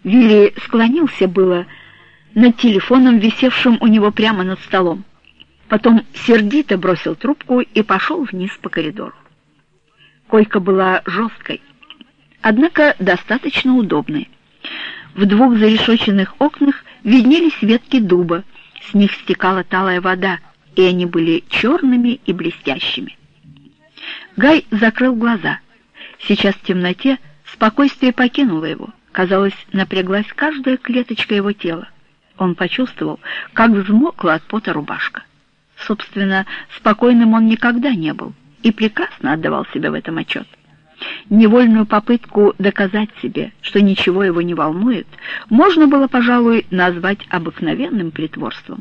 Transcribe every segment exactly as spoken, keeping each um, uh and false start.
Вилли склонился было над телефоном, висевшим у него прямо над столом. Потом сердито бросил трубку и пошел вниз по коридору. Койка была жесткой, однако достаточно удобной. В двух зарешоченных окнах виднелись ветки дуба, с них стекала талая вода, и они были черными и блестящими. Гай закрыл глаза. Сейчас в темноте спокойствие покинуло его. Казалось, напряглась каждая клеточка его тела. Он почувствовал, как взмокла от пота рубашка. Собственно, спокойным он никогда не был и прекрасно отдавал себе в этом отчет. Невольную попытку доказать себе, что ничего его не волнует, можно было, пожалуй, назвать обыкновенным притворством.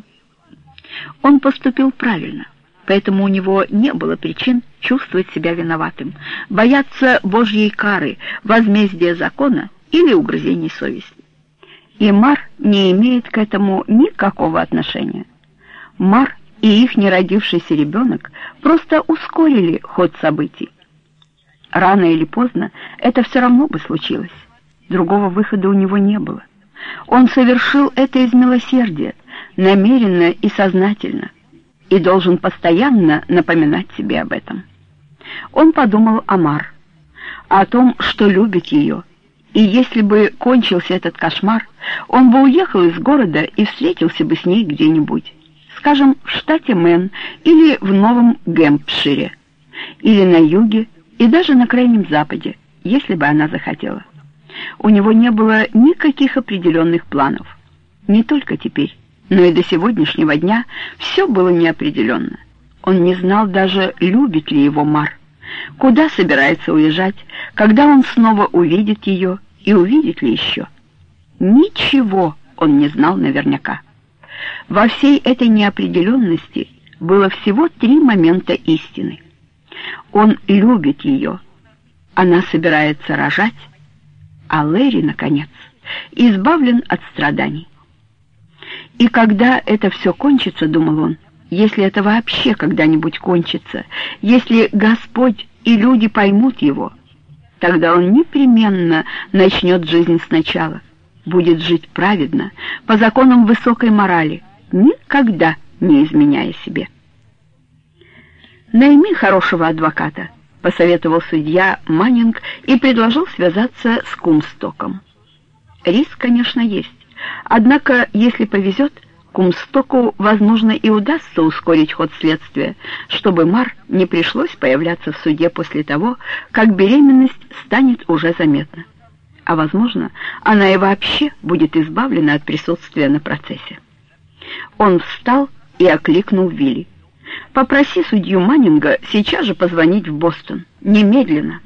Он поступил правильно, поэтому у него не было причин чувствовать себя виноватым, бояться Божьей кары, возмездия закона или угрызений совести. И Мар не имеет к этому никакого отношения. Мар и их неродившийся ребенок просто ускорили ход событий. Рано или поздно это все равно бы случилось. Другого выхода у него не было. Он совершил это из милосердия, намеренно и сознательно, и должен постоянно напоминать себе об этом. Он подумал о Мар, о том, что любит ее, и если бы кончился этот кошмар, он бы уехал из города и встретился бы с ней где-нибудь, скажем, в штате Мэн или в Новом Гэмпшире, или на юге, и даже на Крайнем Западе, если бы она захотела. У него не было никаких определенных планов. Не только теперь, но и до сегодняшнего дня все было неопределенно. Он не знал даже, любит ли его Мар, куда собирается уезжать, когда он снова увидит ее и увидит ли еще. Ничего он не знал наверняка. Во всей этой неопределенности было всего три момента истины. Он любит ее, она собирается рожать, а Лэри, наконец, избавлен от страданий. И когда это все кончится, думал он, если это вообще когда-нибудь кончится, если Господь и люди поймут его, тогда он непременно начнет жизнь сначала, будет жить праведно, по законам высокой морали, никогда не изменяя себе. «Найми хорошего адвоката», — посоветовал судья Маннинг и предложил связаться с Кумстоком. Риск, конечно, есть, однако, если повезет, Кумстоку, возможно, и удастся ускорить ход следствия, чтобы Мар не пришлось появляться в суде после того, как беременность станет уже заметна. А, возможно, она и вообще будет избавлена от присутствия на процессе. Он встал и окликнул Вилли. «Попроси судью Маннинга сейчас же позвонить в Бостон. Немедленно».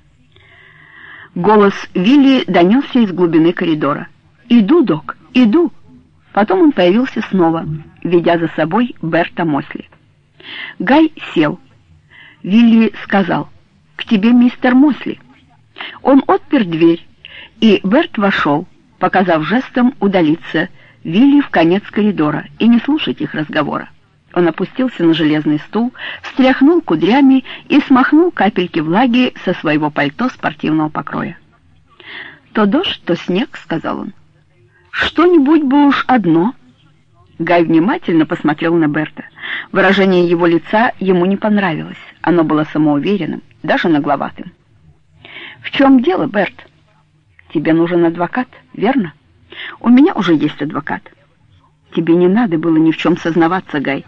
Голос Вилли донесся из глубины коридора. «Иду, док, иду». Потом он появился снова, ведя за собой Берта Мосли. Гай сел. Вилли сказал: «К тебе мистер Мосли». Он отпер дверь, и Берт вошел, показав жестом удалиться Вилли в конец коридора и не слушать их разговора. Он опустился на железный стул, встряхнул кудрями и смахнул капельки влаги со своего пальто спортивного покроя. «То дождь, то снег», — сказал он. «Что-нибудь бы уж одно». Гай внимательно посмотрел на Берта. Выражение его лица ему не понравилось. Оно было самоуверенным, даже нагловатым. «В чем дело, Берт? Тебе нужен адвокат, верно? У меня уже есть адвокат». «Тебе не надо было ни в чем сознаваться, Гай».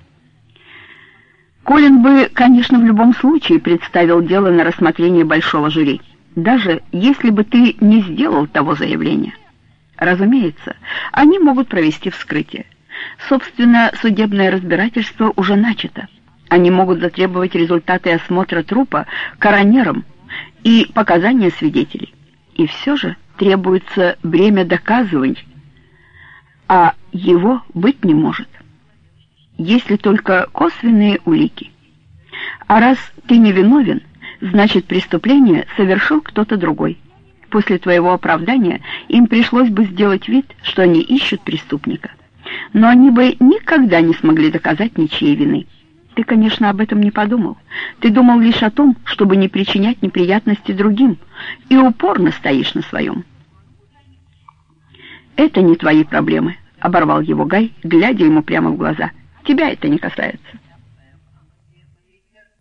Колин бы, конечно, в любом случае представил дело на рассмотрение большого жюри, даже если бы ты не сделал того заявления. Разумеется, они могут провести вскрытие. Собственно, судебное разбирательство уже начато. Они могут затребовать результаты осмотра трупа коронером и показания свидетелей. И все же требуется бремя доказываний, а его быть не может, если только косвенные улики. А раз ты не виновен, значит, преступление совершил кто-то другой. После твоего оправдания им пришлось бы сделать вид, что они ищут преступника. Но они бы никогда не смогли доказать ничьей вины. Ты, конечно, об этом не подумал. Ты думал лишь о том, чтобы не причинять неприятности другим, и упорно стоишь на своем. «Это не твои проблемы», — оборвал его Гай, глядя ему прямо в глаза. «Тебя это не касается».